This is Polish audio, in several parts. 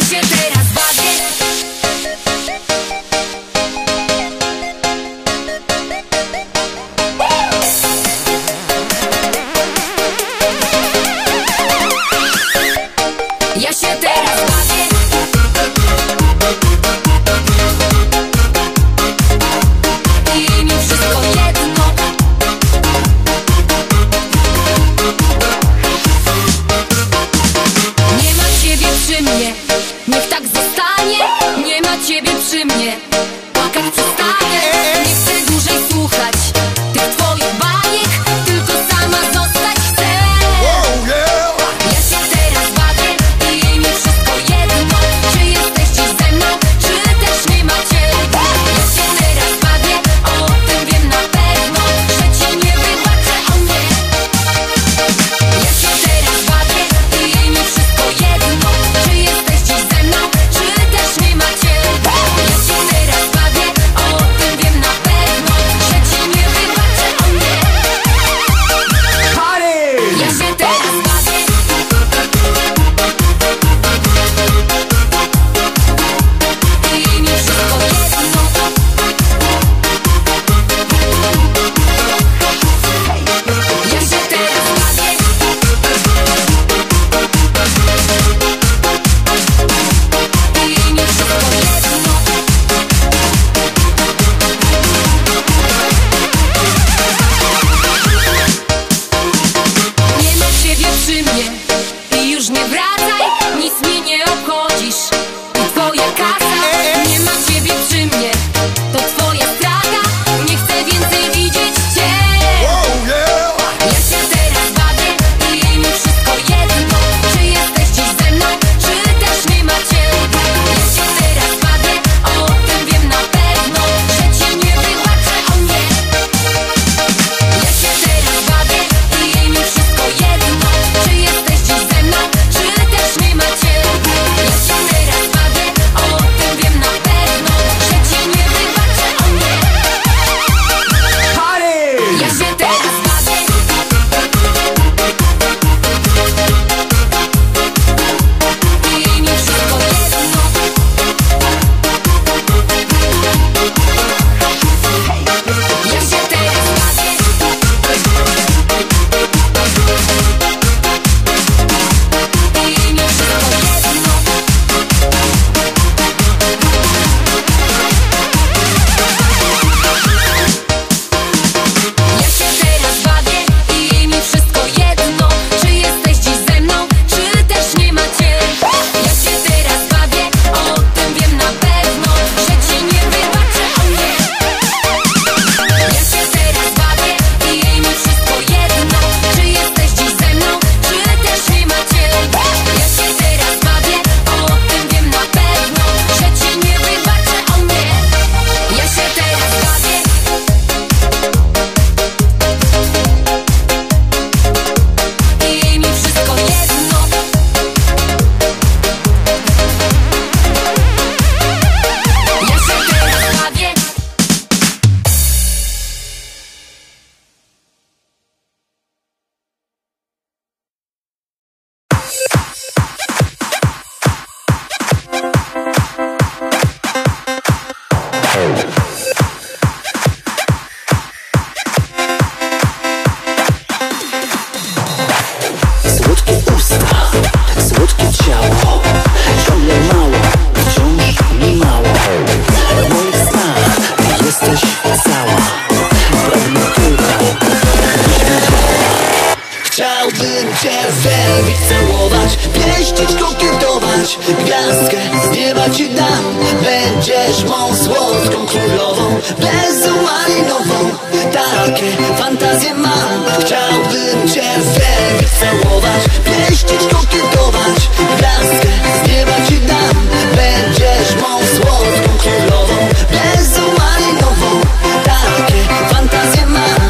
cię zerwić, całować, pieścić, kokietować. Gwiazdkę z nieba ci dam, będziesz mą słodką królową, blezą malinową. Takie fantazje mam, chciałbym cię zerwić, całować, pieścić, kokietować. Gwiazdkę z nieba ci dam, będziesz mą słodką królową, blezą malinową. Takie fantazje mam.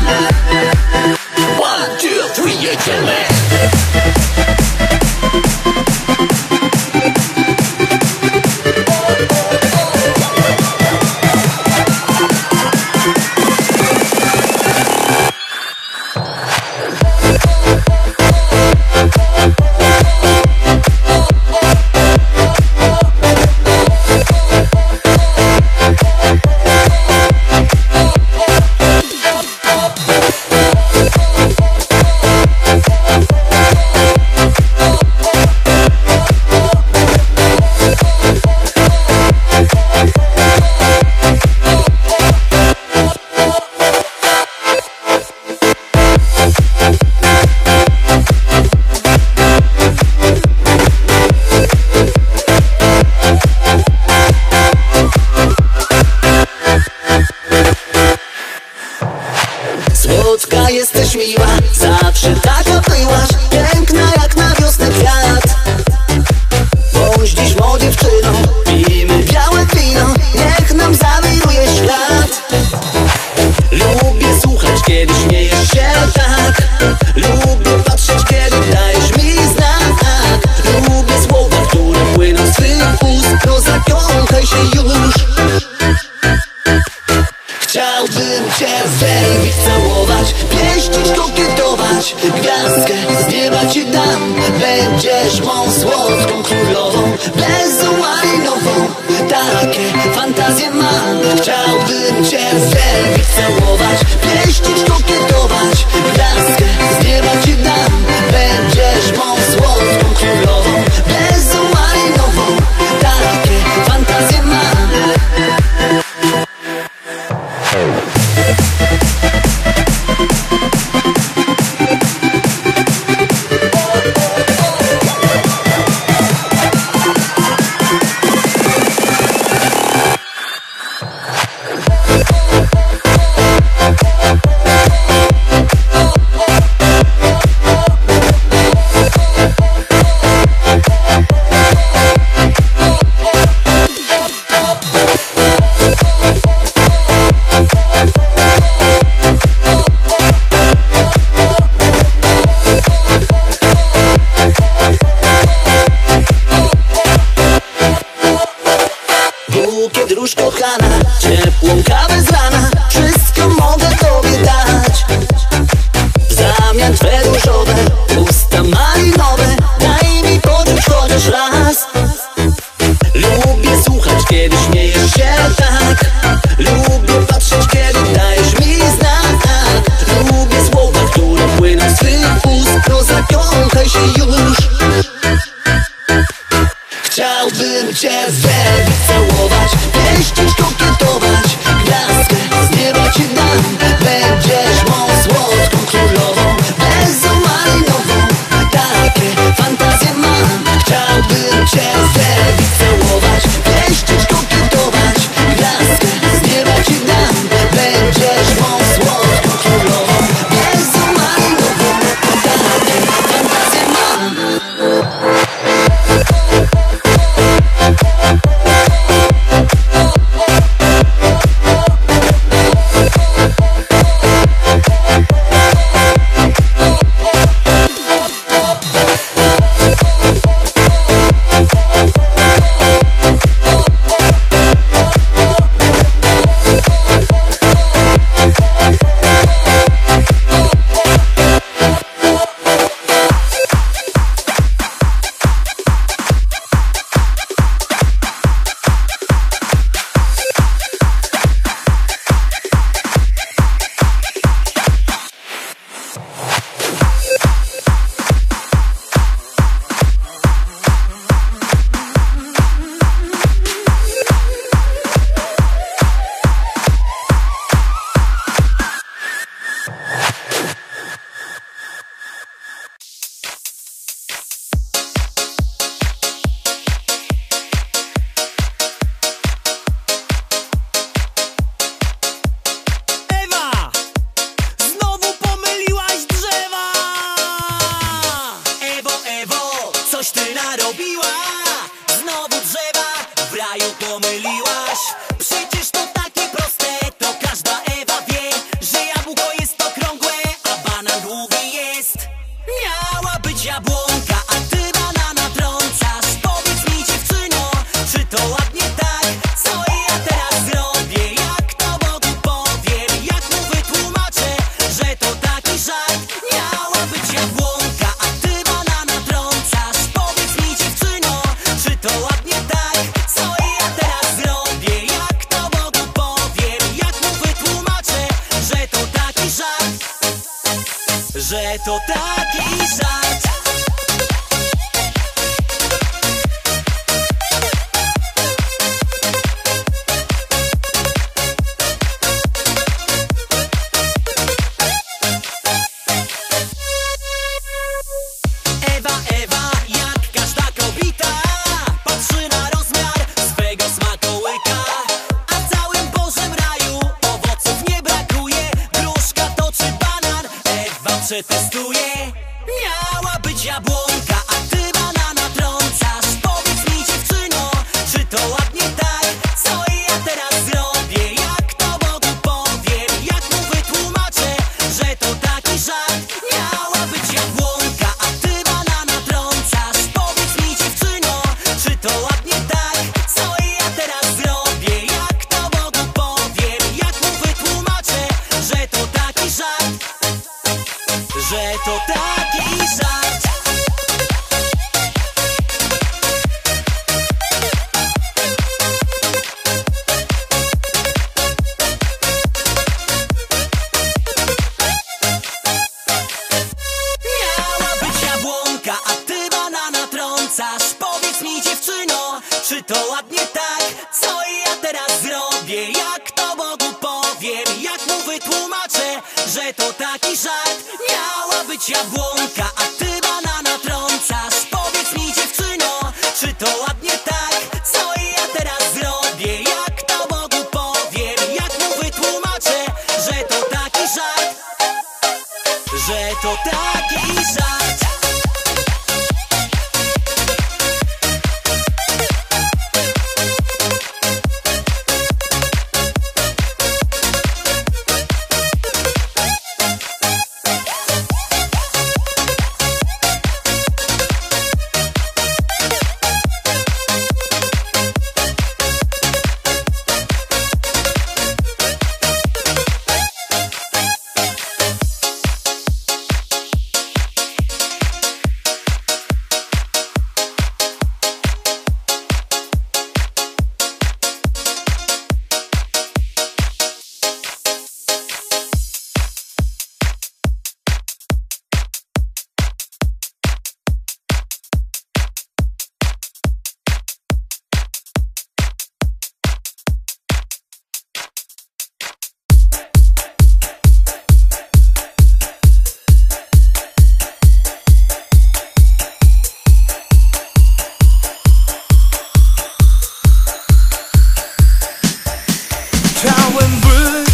1, 2, 3, jedziemy. nieba ci dam. Będziesz mą słodką królową, bezmalinową. Takie fantazje mam. Chciałbym cię zerwić, całować, pieścić, kokietować. Gwiazdkę z nieba ci dam. Będziesz mą słodką królową, bezmalinową. Takie fantazje mam. Bukiet róż kochana, ciepłą kawę z rana. Wszystko mogę tobie dać. W zamian twe różowe usta malinowe. Daj mi poczuć chociaż raz. Lubię słuchać, kiedy śmiejesz się tak. Lubię patrzeć, kiedy dajesz mi znak. Lubię słowa, które płyną z twych ust. No zakochaj się już. Chciałbym cię zerwić, całować, pieścić, kokietować. Gwiazdkę z nieba ci dam. Będziesz mą słodką królową, bezmalinową. Takie fantazje mam. Chciałbym cię zerwić, całować, pieścić, kokietować. Gwiazdkę z nieba ci dam. Będziesz mą słodką królową, bezmalinową. Takie fantazje mam. Coś ty narobiła, znowu drzewa w raju pomyliłaś. Przecież to takie proste, to każda Ewa wie, że jabłko jest okrągłe, a banan długi jest. Miała być jabłonka, a ty banana trącasz. Powiedz mi, dziewczyno, czy to ładnie tak? Co ja teraz zrobię? Jak to Bogu powiem? Jak mu wytłumaczę, że to taki żart? Miała być jabłonka, a ty banana trącasz. Powiedz mi, dziewczyno, czy to ładnie tak? Co ja teraz zrobię? Jak to Bogu powiem? Jak mu wytłumaczę, że to taki żart? Że to taki żart. Ewa, jak każda kobieta, patrzy na rozmiar swego smakołyka. A w całym Bożym raju owoców nie brakuje. Gruszka to czy banan, Ewa przetestuje. czy to ładnie tak? Co ja teraz zrobię? Jak to Bogu powiem? Jak mu wytłumaczę, że to taki żart? Miała być jabłonka, a ty banana trącasz. Powiedz mi, dziewczyno, czy to ładnie tak? Co ja teraz zrobię? Jak to Bogu powiem? Jak mu wytłumaczę, że to taki żart? Że to taki żart. Chciałem być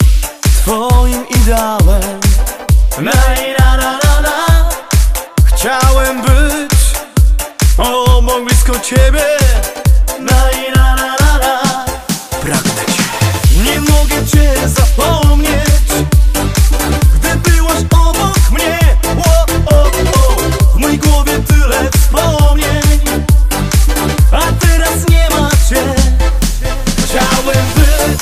twoim ideałem. Na, na, na, na, na. Chciałem być obok, blisko ciebie. Na, na, na, na, na. Pragnę cię, nie mogę cię zapomnieć, gdy byłaś obok mnie. O, o, o. W mojej głowie tyle wspomnień, a teraz nie ma cię. Chciałem być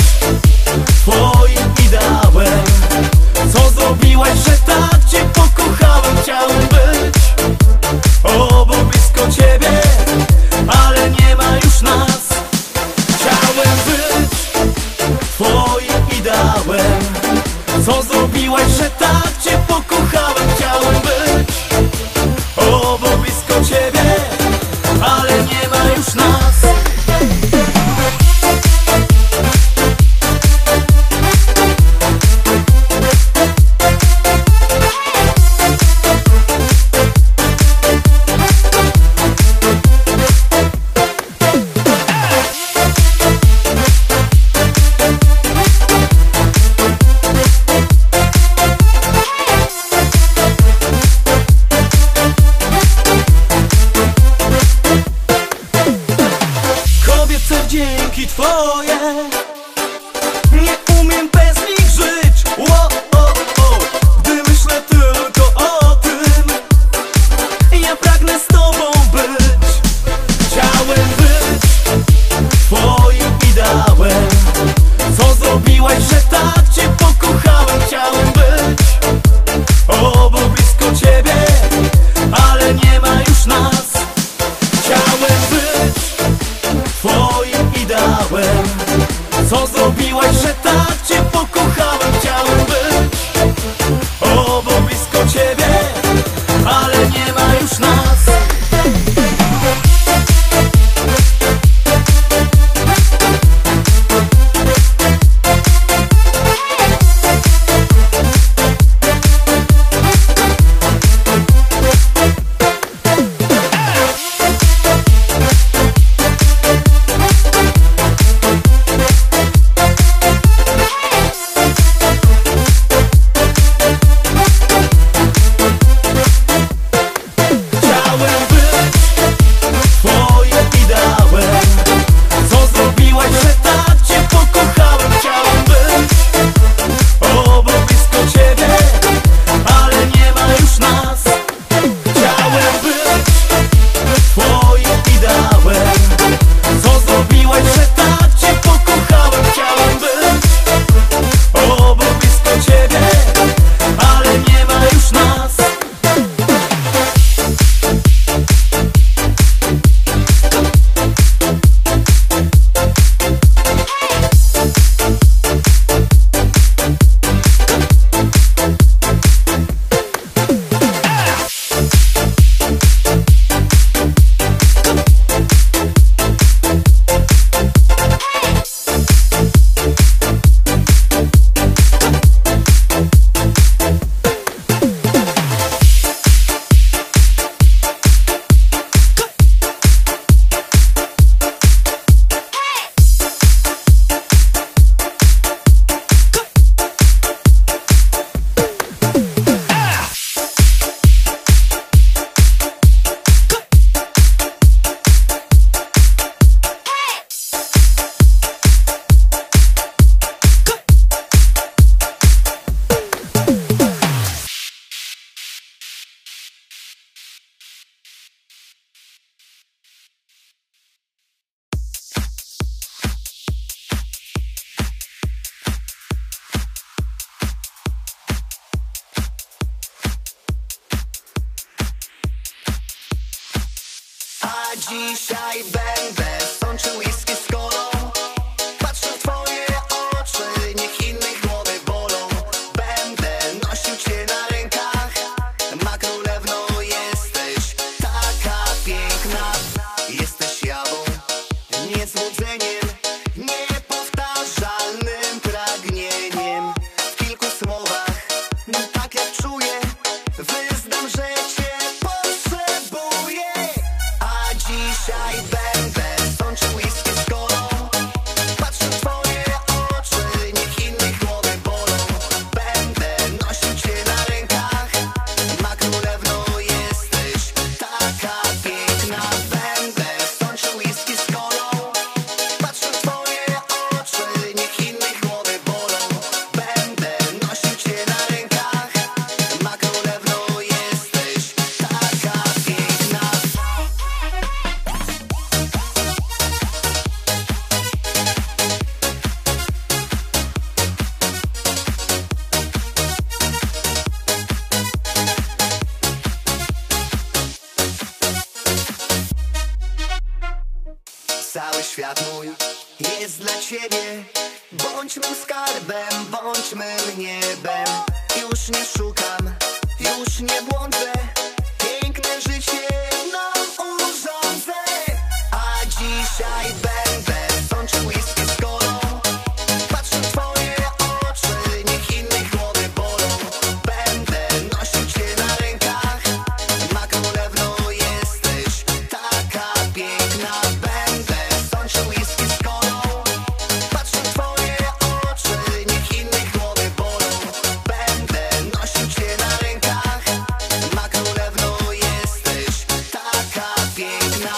twoim ideałem. Co zrobiłaś, że tak cię pokochałem? Chciałem być obok, blisko ciebie, ale nie ma już nas. Chciałem być twoim ideałem. Co zrobiłaś, że tak cię pokochałem? Chciałem być obok, blisko ciebie, ale nie ma już nas. Dzięki twoje nie umiem bez nich żyć. O, o, o. Gdy myślę tylko o tym, ja pragnę z tobą być. Chciałem być twoim ideałem. Co zrobiłaś, że tak cię pokochałem? Chciałem być obok, blisko ciebie, ale nie ma już nas. Chciałem być twoim ideałem. dzisiaj będę sączył whisky z kolą. Patrzę w twoje oczy, niech innych głowy bolą. Będę nosił cię na rękach, ma królewno jesteś taka piękna. Jesteś jawą, niezłudzeniem, niepowtarzalnym pragnieniem. W kilku słowach, tak jak czuję, wyznam, że cię potrzebuję. A dzisiaj będę sączył whisky z kolą. Patrzę w twoje oczy, niech innych głowy bolą. Będę nosił cię na rękach, ma królewno jesteś taka piękna. Będę sączył whisky z kolą. Patrzę w twoje oczy, niech innych głowy bolą. Będę nosił cię na rękach, ma królewno jesteś taka piękna. Cały świat mój jest dla ciebie. Bądź mym skarbem, bądź mym niebem. Już nie szukam, już nie błądzę. Piękne życie nam urządzę. A dzisiaj będę sączył whisky z kolą. Patrzę w twoje oczy, niech innych głowy bolą. Będę nosił cię na rękach, ma królewno jesteś taka piękna. Będę sączył whisky z kolą. Patrzę w twoje oczy, niech innych głowy bolą. Będę nosił cię na rękach, ma królewno jesteś taka piękna.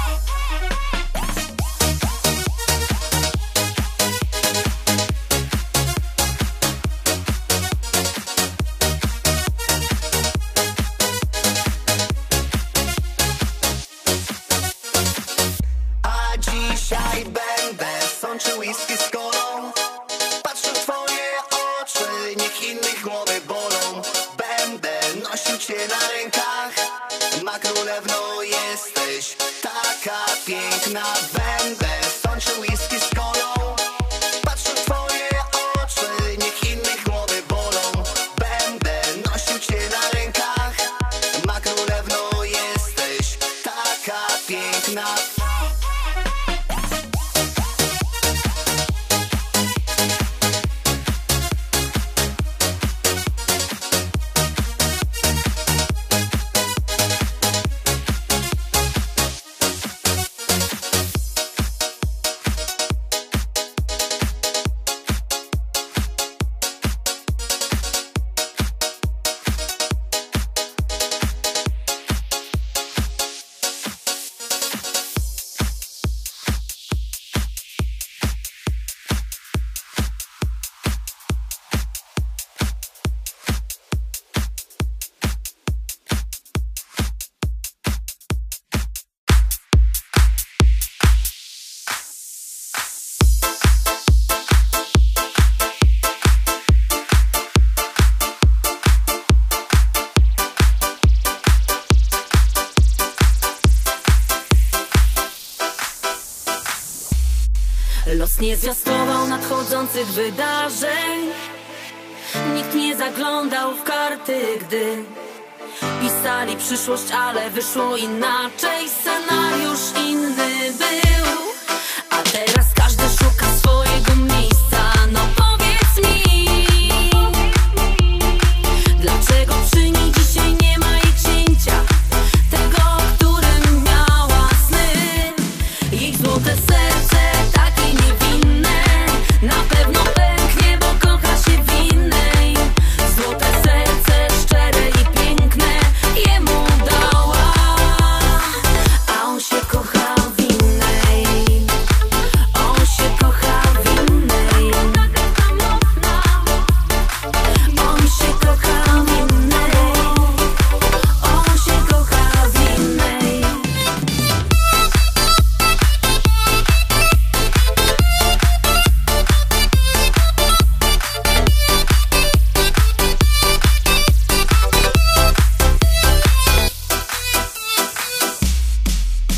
A dzisiaj będę sączył whisky z kolą. Patrzę w twoje oczy, niech innych głowy bolą. Będę nosił cię na rękach, ma królewno jesteś taka piękna. Będę sączył whisky z kolą. Patrzę w twoje oczy, niech innych głowy bolą. Będę nosił cię na rękach, ma królewno jesteś taka piękna. Los nie zwiastował nadchodzących wydarzeń. Nikt nie zaglądał w karty, gdy pisali przyszłość, ale wyszło inaczej. Scenariusz inny był, a teraz każdy szuka swojego miejsca. No powiedz mi, dlaczego przy niej dzisiaj nie ma jej księcia, tego, o którym miała sny. Ich złote serce takie niewinne na pewno pęknie, bo kocha się w innej. Złote serce szczere i piękne jemu dała, a on się kocha w innej. On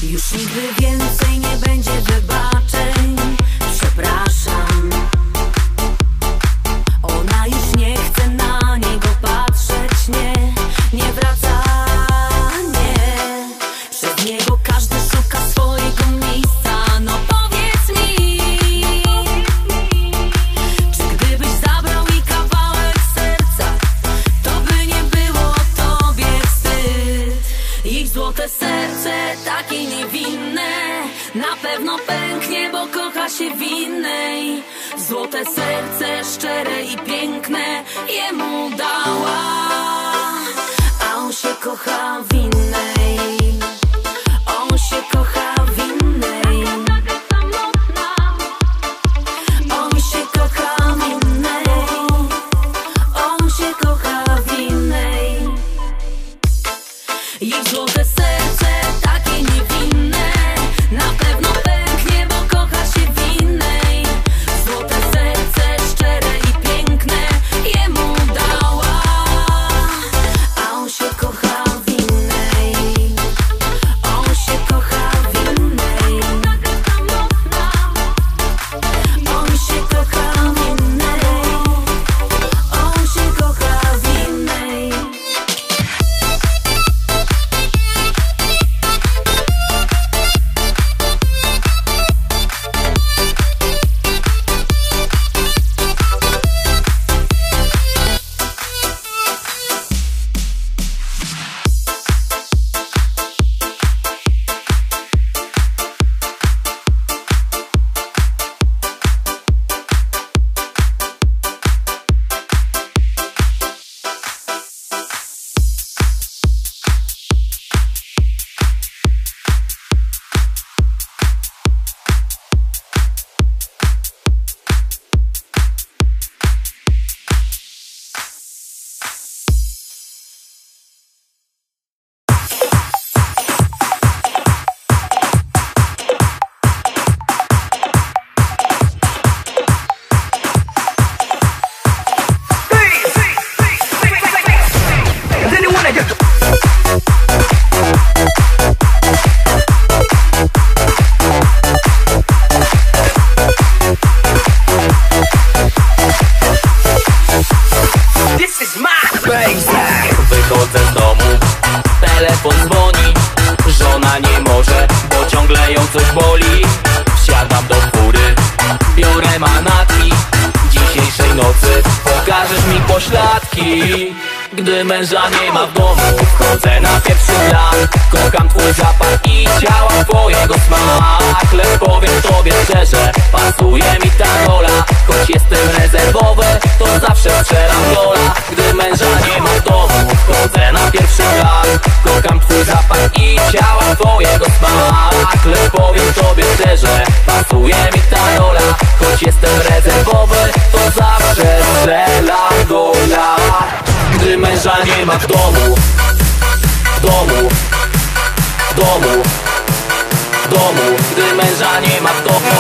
Już nigdy więcej nie będzie wybaczeń. Przepraszam. Ona już nie chce na niego patrzeć. Nie wraca, nie. Przez niego każdy szuka swojego miejsca. No powiedz mi, czy gdybyś zabrał mi kawałek serca, to by nie było tobie wstyd? Ich złote serce, takie niewinne, na pewno pęknie, bo kocha się w innej. Złote serce, szczere i piękne, jemu dała, a on się kocha w innej. On się kocha w innej. On się kocha w innej. On się kocha w innej. Ich złote serce, takie niewinne, na pewno pęknie, bo kocha się w innej. Złote serce, szczere i piękne, jemu dała, a on się kocha w innej. On się kocha w innej. On się kocha w innej. On się kocha w innej. Wychodzę z domu, telefon dzwoni, żona nie może, bo ciągle ją coś boli. Wsiadam do fury, biorę manatki, dzisiejszej nocy pokażesz mi pośladki. Gdy męża nie ma w domu, wchodzę na pierwszy plan. Kocham twój zapach i ciała twojego smak. Lecz powiem tobie szczerze, pasuje mi ta rola. Choć jestem rezerwowy, to zawsze strzelam gola. Gdy męża nie ma w domu, wchodzę na pierwszy plan. Kocham twój zapach i ciała twojego smak. Lecz powiem tobie szczerze, pasuje mi ta rola. Choć jestem rezerwowy, to zawsze strzelam gola. Gdy męża nie ma w domu, w domu, w domu, w domu. Gdy męża nie ma w domu.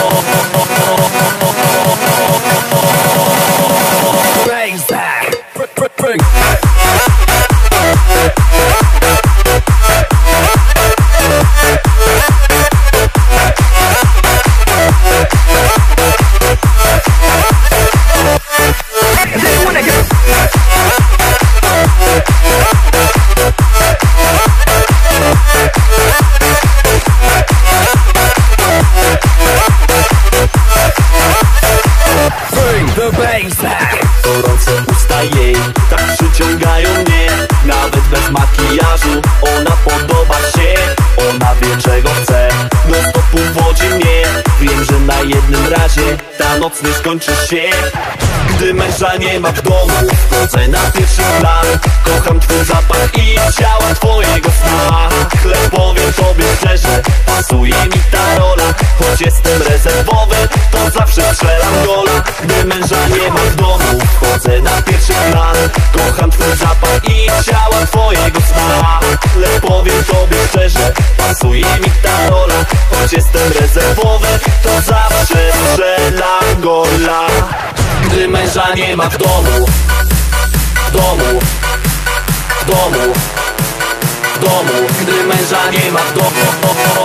Gorące usta jej tak przyciągają mnie. Nawet bez makijażu ona podoba się. Ona wie czego chce, no stop uwodzi mnie. Wiem, że na jednym razie ta noc nie skończy się. Gdy męża nie ma w domu, wchodzę na pierwszy plan. Kocham twój zapach i ciała twojego smak. Lecz powiem tobie szczerze, pasuje mi ta rola. Choć jestem rezerwowy, to zawsze strzelam gola. Gdy męża nie ma w domu, wchodzę na pierwszy plan. Kocham twój zapach i ciała twojego smak. Lecz powiem tobie szczerze, pasuje mi ta rola. Choć jestem rezerwowy, to zawsze strzelam gola. Gdy męża nie ma w domu, w domu, w domu, w domu. Gdy męża nie ma w domu.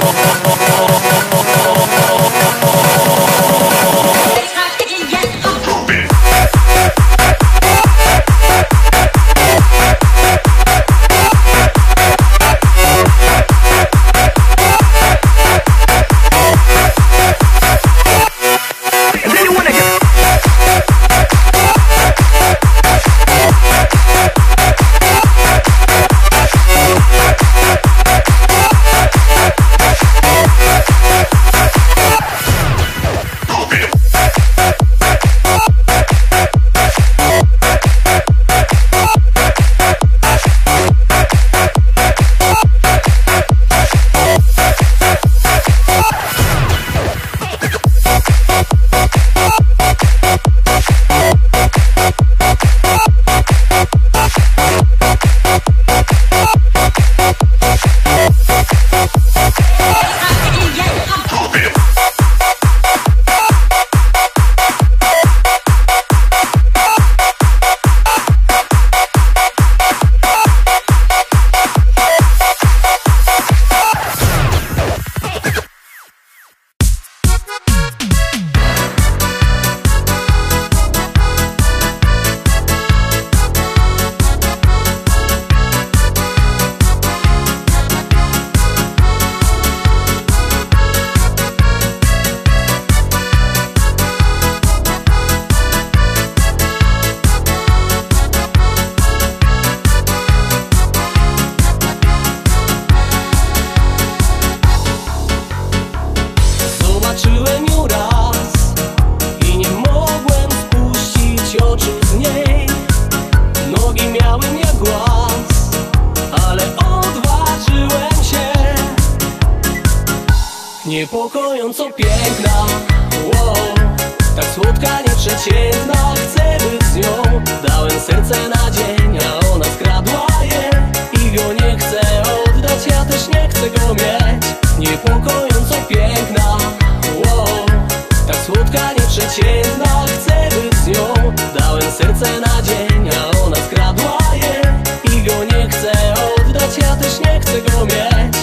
Niepokojąco piękna, wow, tak słodka, nieprzeciętna. Chcę być z nią, dałem serce na dzień, a ona skradła je i go nie chcę oddać, ja też nie chcę go mieć. Niepokojąco piękna, wow, tak słodka, nieprzeciętna. Chcę być z nią, dałem serce na dzień, a ona skradła je i go nie chcę oddać, ja też nie chcę go mieć.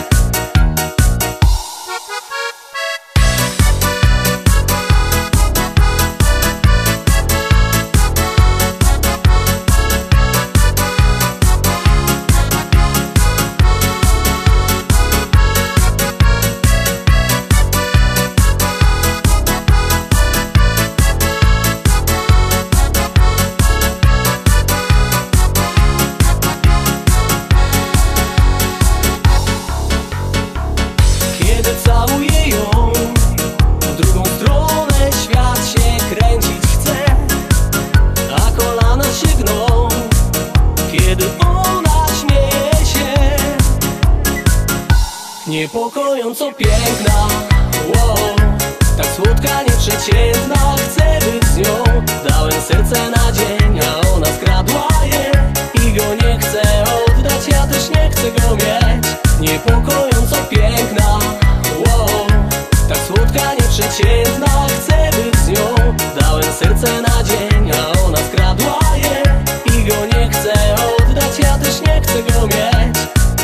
Niepokojąco piękna, wow, tak słodka, nieprzeciętna. Chcę być z nią, dałem serce na dzień, a ona skradła je i go nie chcę oddać, ja też nie chcę go mieć. Niepokojąco piękna, wow, tak słodka, nieprzeciętna. Chcę być z nią, dałem serce na dzień, a ona skradła je i go nie chcę oddać, ja też nie chcę go mieć.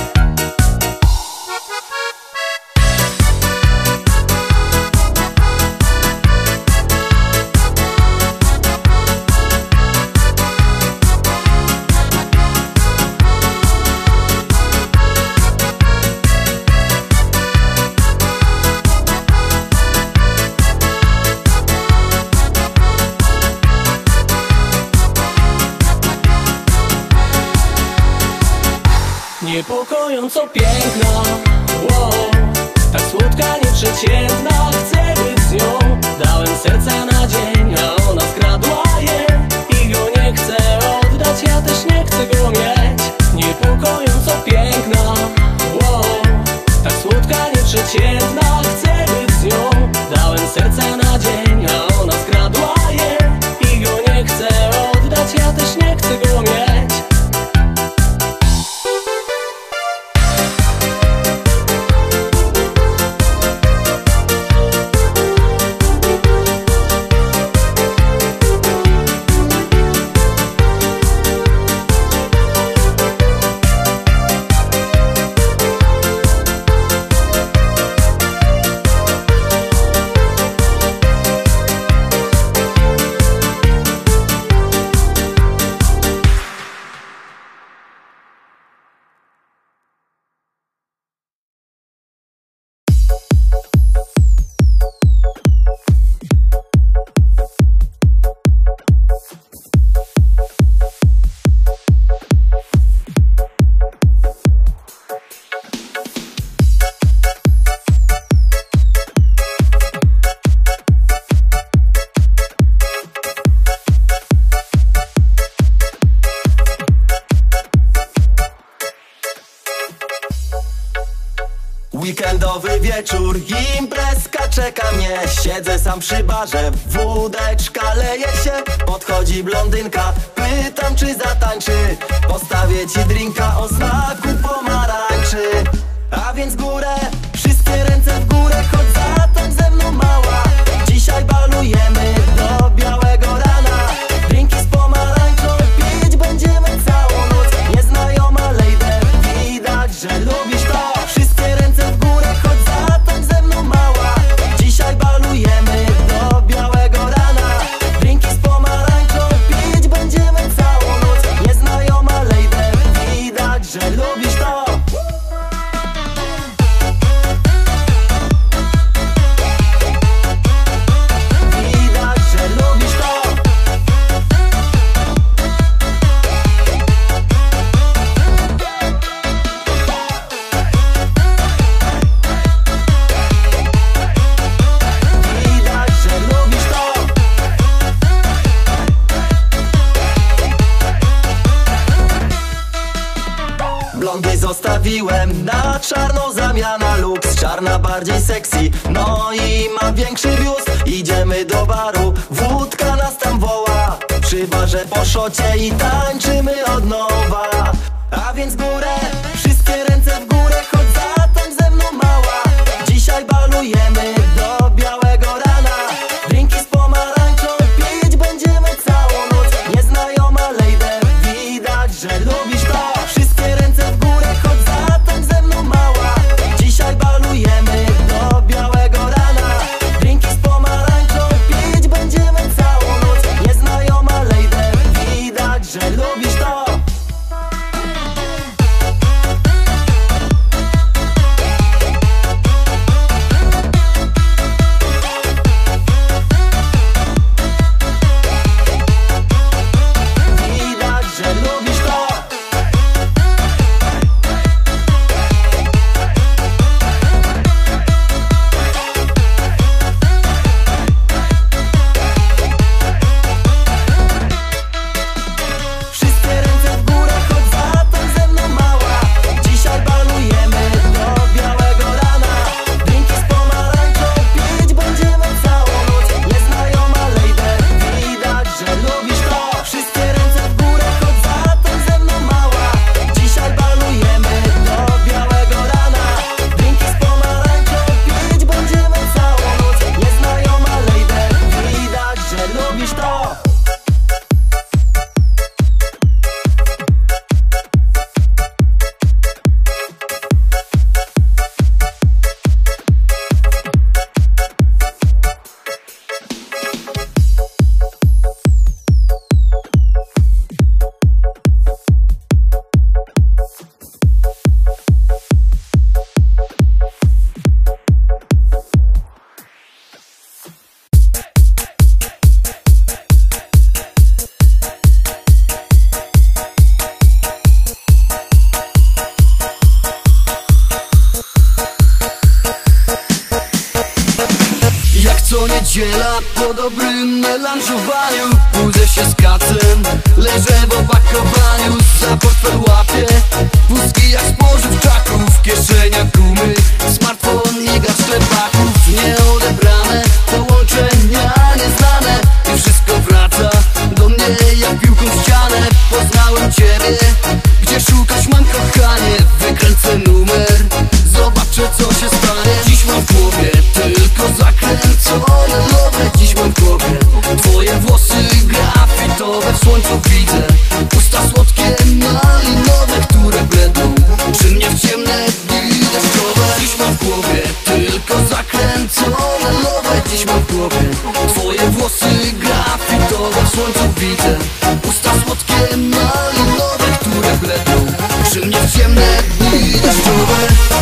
Niepokojąco piękna, wow, tak słodka, nieprzeciętna. Chcę być z nią, dałem serce na dzień, a ona skradła je i go nie chcę oddać, ja też nie chcę go mieć. Niepokojąco piękna, wow, tak słodka, nieprzeciętna. Chcę być z nią, dałem serce na dzień, a ona skradła je i go nie chcę oddać, ja też nie chcę go mieć. Weekendowy wieczór, imprezka czeka mnie. Siedzę sam przy barze, wódeczka leje się. Podchodzi blondynka, pytam czy zatańczy. Postawię ci drinka o smaku pomarańczy. A więc górę, wszystkie ręce w górę. Chodź zatańcz ze mną mała. Dzisiaj balujemy do białego rana. Drinki z pomarańczą, pić będziemy całą noc. Nieznajoma lejdę, widać, że lubisz to. Wszystkie ręce w górę, chodź zatańcz ze mną mała. Dzisiaj balujemy do białego rana. Drinki z pomarańczą, pić będziemy całą noc. Nieznajoma lejdę, widać, że lubisz to. Widać, że lubisz to. Widać, że lubisz to. Blondy zostawiłem na czarno, zamiana luks. czarna bardziej sexy, no i ma większy biust. Idziemy do baru, wódka nas tam woła, przy barze po szocie i tańczymy od nowa. A więc górę, wszystkie ręce w górę, chodź zatańcz ze mną mała. Dzisiaj balujemy do białego rana, drinki z pomarańczą pić będziemy całą noc. Nieznajoma lady, widać, że lubisz to. Wszystkie ręce w górę, chodź zatańcz ze mną mała. Dzisiaj balujemy do białego rana, drinki z pomarańczą pić będziemy całą noc. Nieznajoma lady, widać, że lubisz to. Niedziela po dobrym melanżowaniu, budzę się z kacem, leżę w opakowaniu, za portfel łapię pustki jak spożywczaków, w kieszeniach gumy, smartfon i gaz sklepaków, nieodebrane połączenia nieznane i wszystko wraca do mnie jak piłką w ścianę. Poznałem ciebie, gdzie szukać mam kochanie, wykręcę numer, zobaczę co się stanie. Dziś mam w głowie tylko zakręcone nowe, dziś mam w głowie twoje włosy grafitowe, w słońcu widzę usta słodkie malinowe, które bledną przy mnie w ciemne dni deszczowe. Dziś mam w głowie tylko zakręcone nowe, dziś mam w głowie twoje włosy grafitowe, w słońcu widzę usta słodkie malinowe, które bledną przy mnie w ciemne dni deszczowe.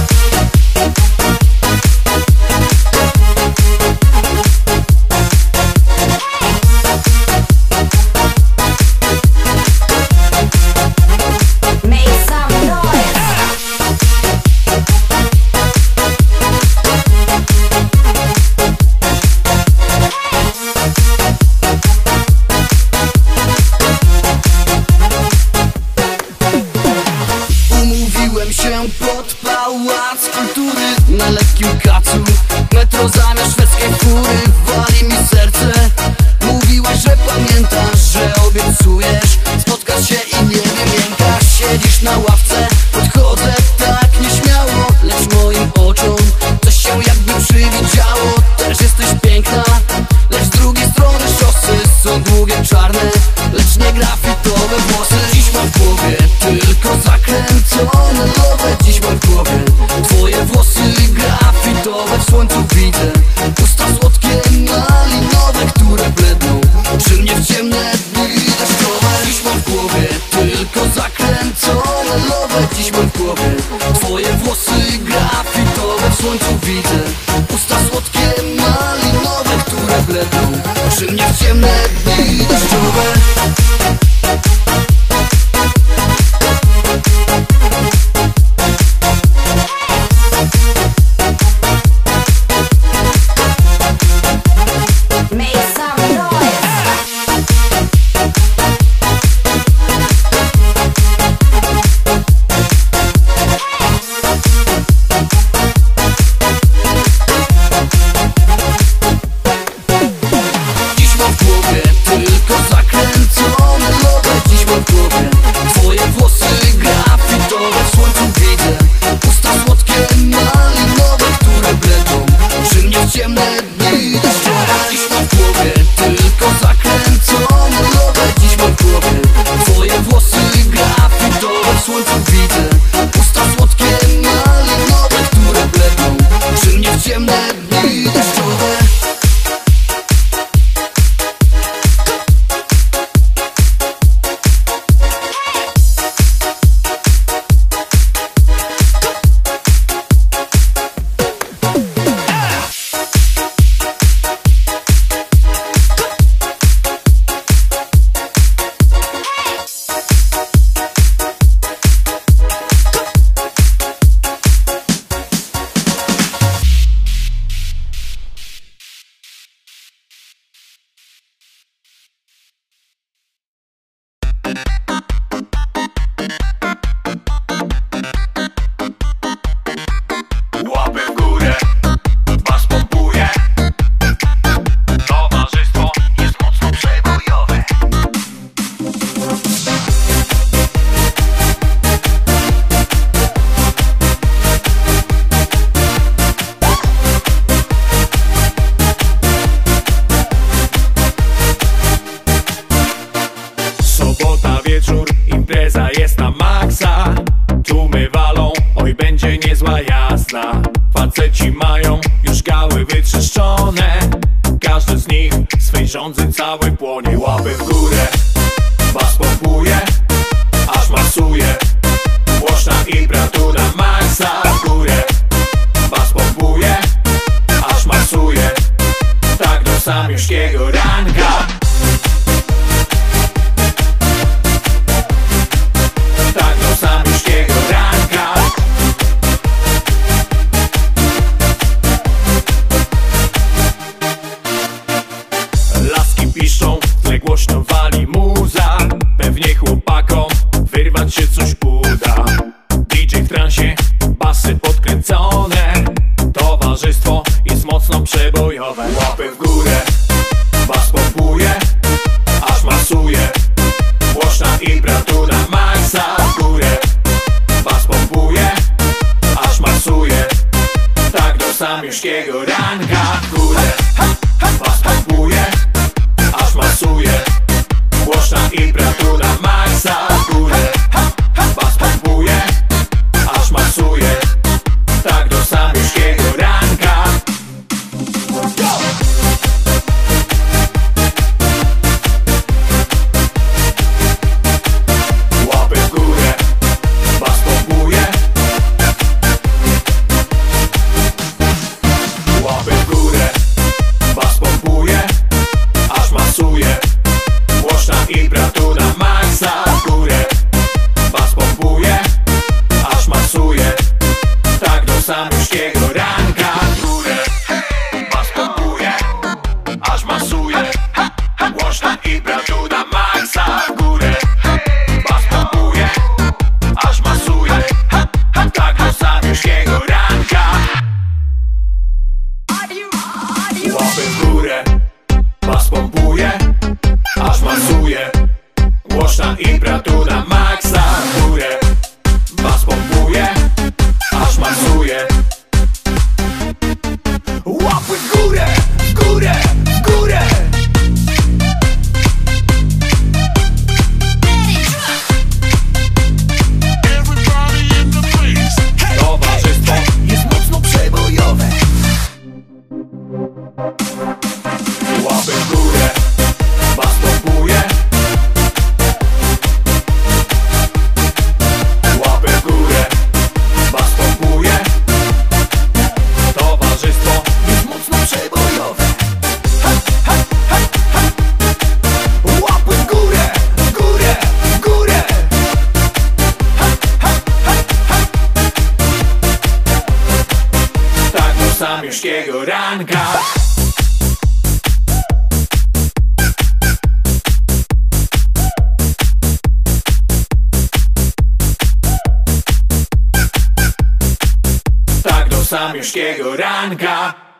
Pod pałac kultury na lekkim kacu, metro zamiast szwedzkiej fury, wali mi serce. Mówiłaś, że pamiętasz, że obiecujesz spotkać się i nie wymiękasz. Siedzisz na ławce, podchodzę tak nieśmiało, lecz moim oczom coś się jakby przywidziało. Też jesteś piękna, lecz z drugiej strony szosy są długie, czarne, lecz nie grafitowe włosy. Dziś mam w głowie tylko zakręcone nowe, dziś mam w głowie twoje włosy grafitowe, w słońcu widzę usta słodkie malinowe, które bledną przy mnie w ciemne dni deszczowe. Dziś mam w głowie tylko zakręcone nowe, dziś mam w głowie twoje włosy grafitowe, w słońcu widzę usta słodkie malinowe, które bledną przy mnie w ciemne dni deszczowe. kolejne dni deszczowe. Łapy w górę, bas pompuje. Towarzystwo jest mocno przebojowe. Sobota wieczór, impreza jest na maksa. Tłumy walą, oj będzie niezła jazda. Faceci mają już gały wyczyszczone. Każdy z nich swej żądzy cały płonie. Łapy w górę, bas pompuje, aż masuje. Głośna impra tu na maksa. W górę, bas pompuje, aż masuje. Tak do samiuszkiego ranka. Tak do samiuszkiego ranka. Laski piszą, w tle głośno wali muza. Pewnie chłopakom wyrwać się coś uda. DJ w transie, basy podkręcone. Towarzystwo jest mocno przebojowe. Łapy w górę, bas pompuje, aż masuje. Głośna impra tu na maksa. W górę, bas pompuje, aż masuje. Tak do samiuszkiego ranka. W górę, bas pompuje, aż masuje. Głośna impra tu na maksa. W górę, bas pompuje, aż masuje. Tak do samiuszkiego ranka. Łapy w górę, bas pompuje. Łapy w górę, bas pompuje, aż masuje. Głośna impra tu na maksa. W górę, bas pompuje, aż masuje. Tak do samiuszkiego ranka. W górę, bas pompuje, aż masuje. Głośna impra tu na maksa. W górę, bas pompuje, aż masuje. Tak do samiuszkiego ranka. Łapy w górę, bas pompuje, aż masuje. Głośna impra tu na maksa. W górę, bas pompuje, aż masuje. Łapy w górę, w górę, w górę. Towarzystwo jest mocno przebojowe. Łapy w górę, bas pompuje. Łapy w górę, bas pompuje. Towarzystwo jest mocno przebojowe. Łapy w górę, w górę, w górę. Tak do samiuszkiego ranka. Tak do samiuszkiego ranka.